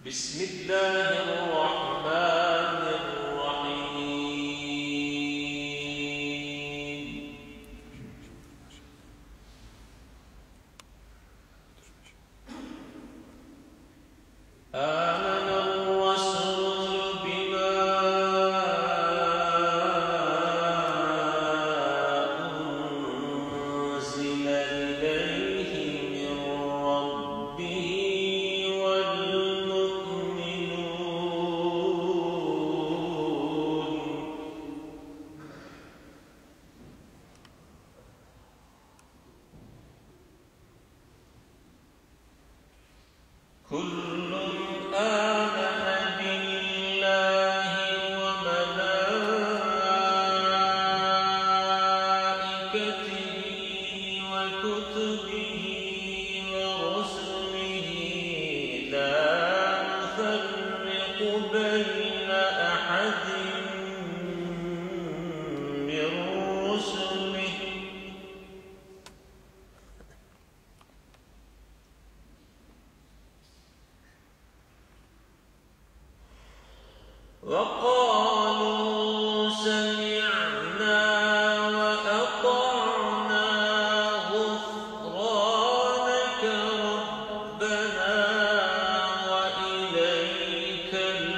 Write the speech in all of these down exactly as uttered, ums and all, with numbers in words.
بسم الله الرحمن الرحيم. آمن الرسول بما أنزل إليه من ربه كل آمن بالله وملائكته وكتبه ورسله لا نفرق بين أحد من رسله وقالوا سمعنا وأطعنا غفرانك ربنا وإليك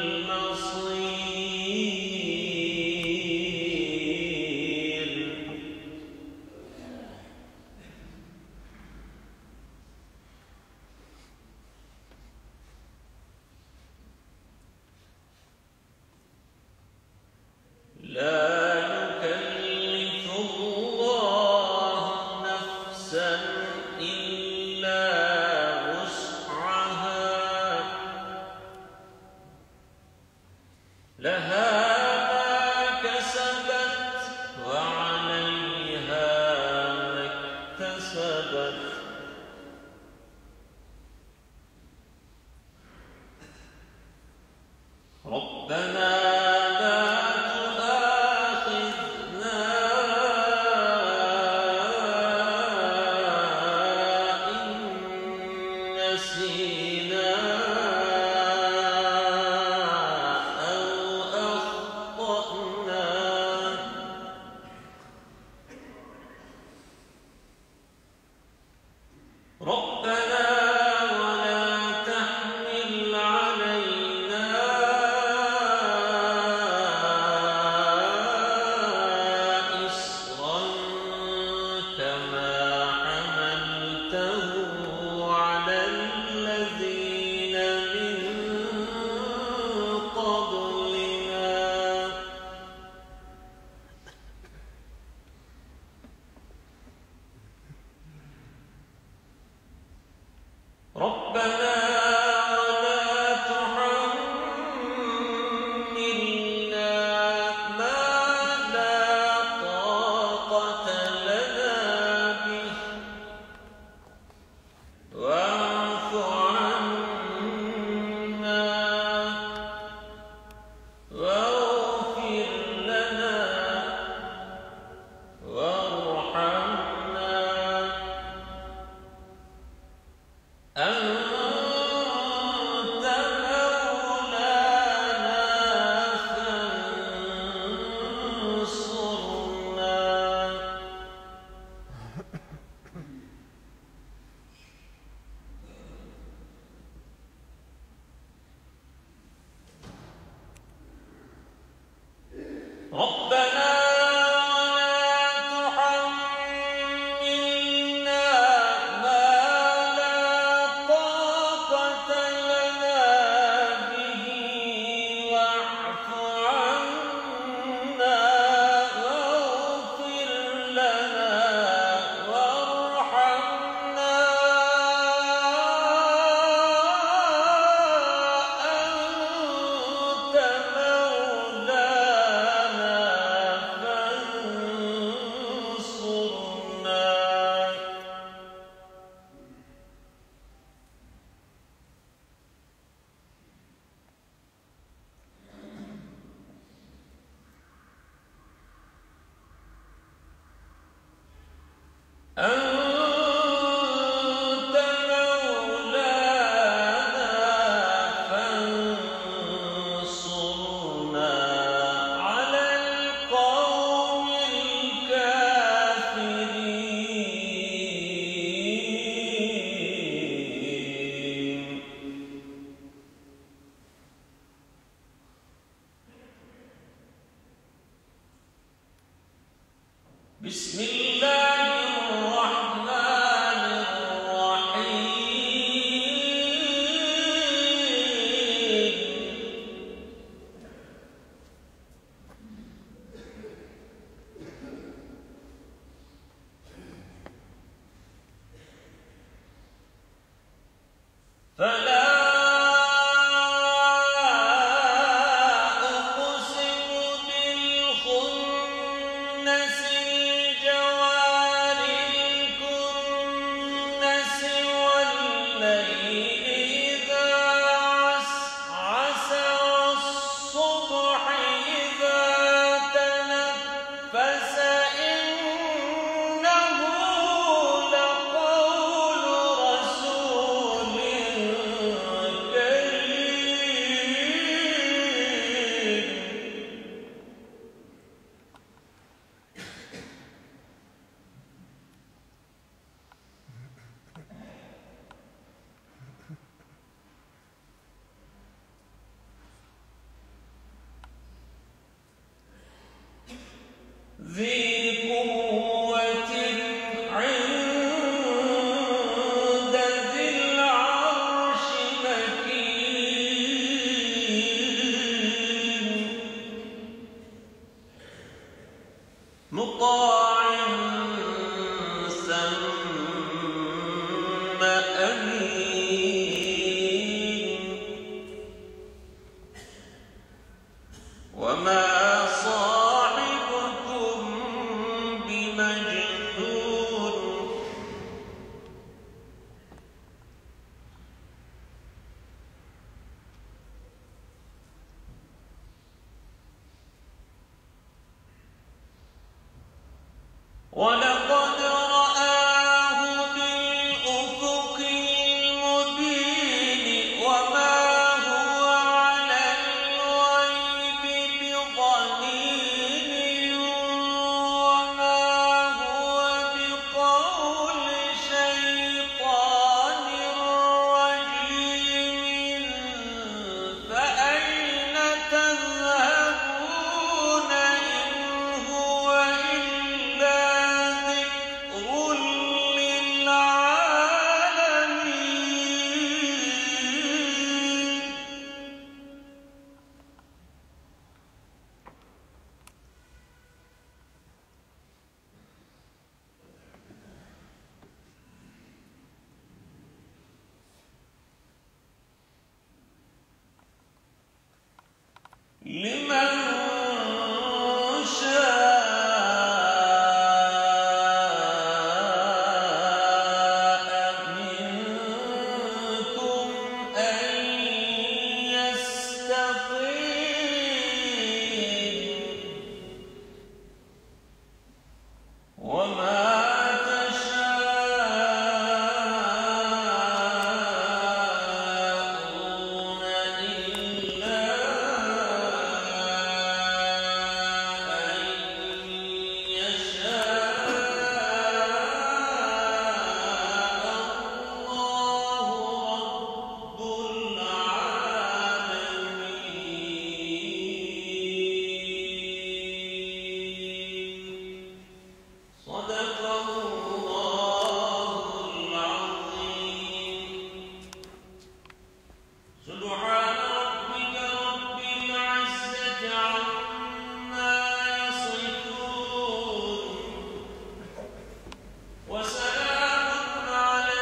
المصير. لا يكلف الله نفسا إلا وسعها لها ما كسبت وعليها ما اكتسبت. ربنا نسينا أو أخطأنا ربنا ولا تحمل علينا إصرا كما حملته على الذين من قبلنا ربنا ولا تحملنا ما لا طاقة لنا به واعف عنا واغفر لنا وارحمنا أنت مولانا فانصرنا. ربنا أنت مولانا ولقد رآه بالأفق المبين وما هو على الغيب بضنين وما هو بقول شيطان رجيم فأين تذهبون إن هو إلا ذكر للعالمين. لمن شاء منكم أن يستقيم وما تشاءون إلا أن يشاء الله رب العالمين. صدق الله العظيم. سبحان ربك رب العزة عما يصفون وسلام على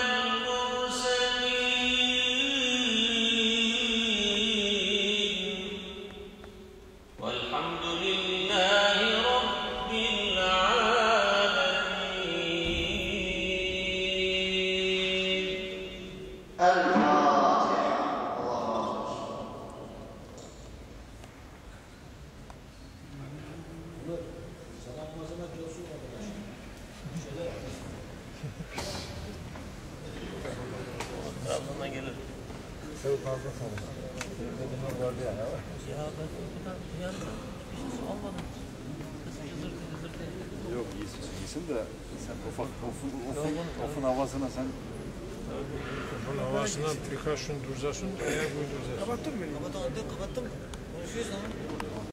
المرسلين والحمد لله رب العالمين. الفاتحة. الله Trabzon'a gelir. Çok fazla sanırım. Dedim vardı yani. Ya ben o kadar yandım. Hiçbir şey almadım. Kız cızırtı cızırtı. Yok iyisin, iyisin de sen ufak ofun, ofun, ofun havasına sen Bunun havasından birkaç gün duracaksın, ayak uyduracaksın. Kapattın mı beni? Kapattım, kapattım. Konuşuyoruz lan.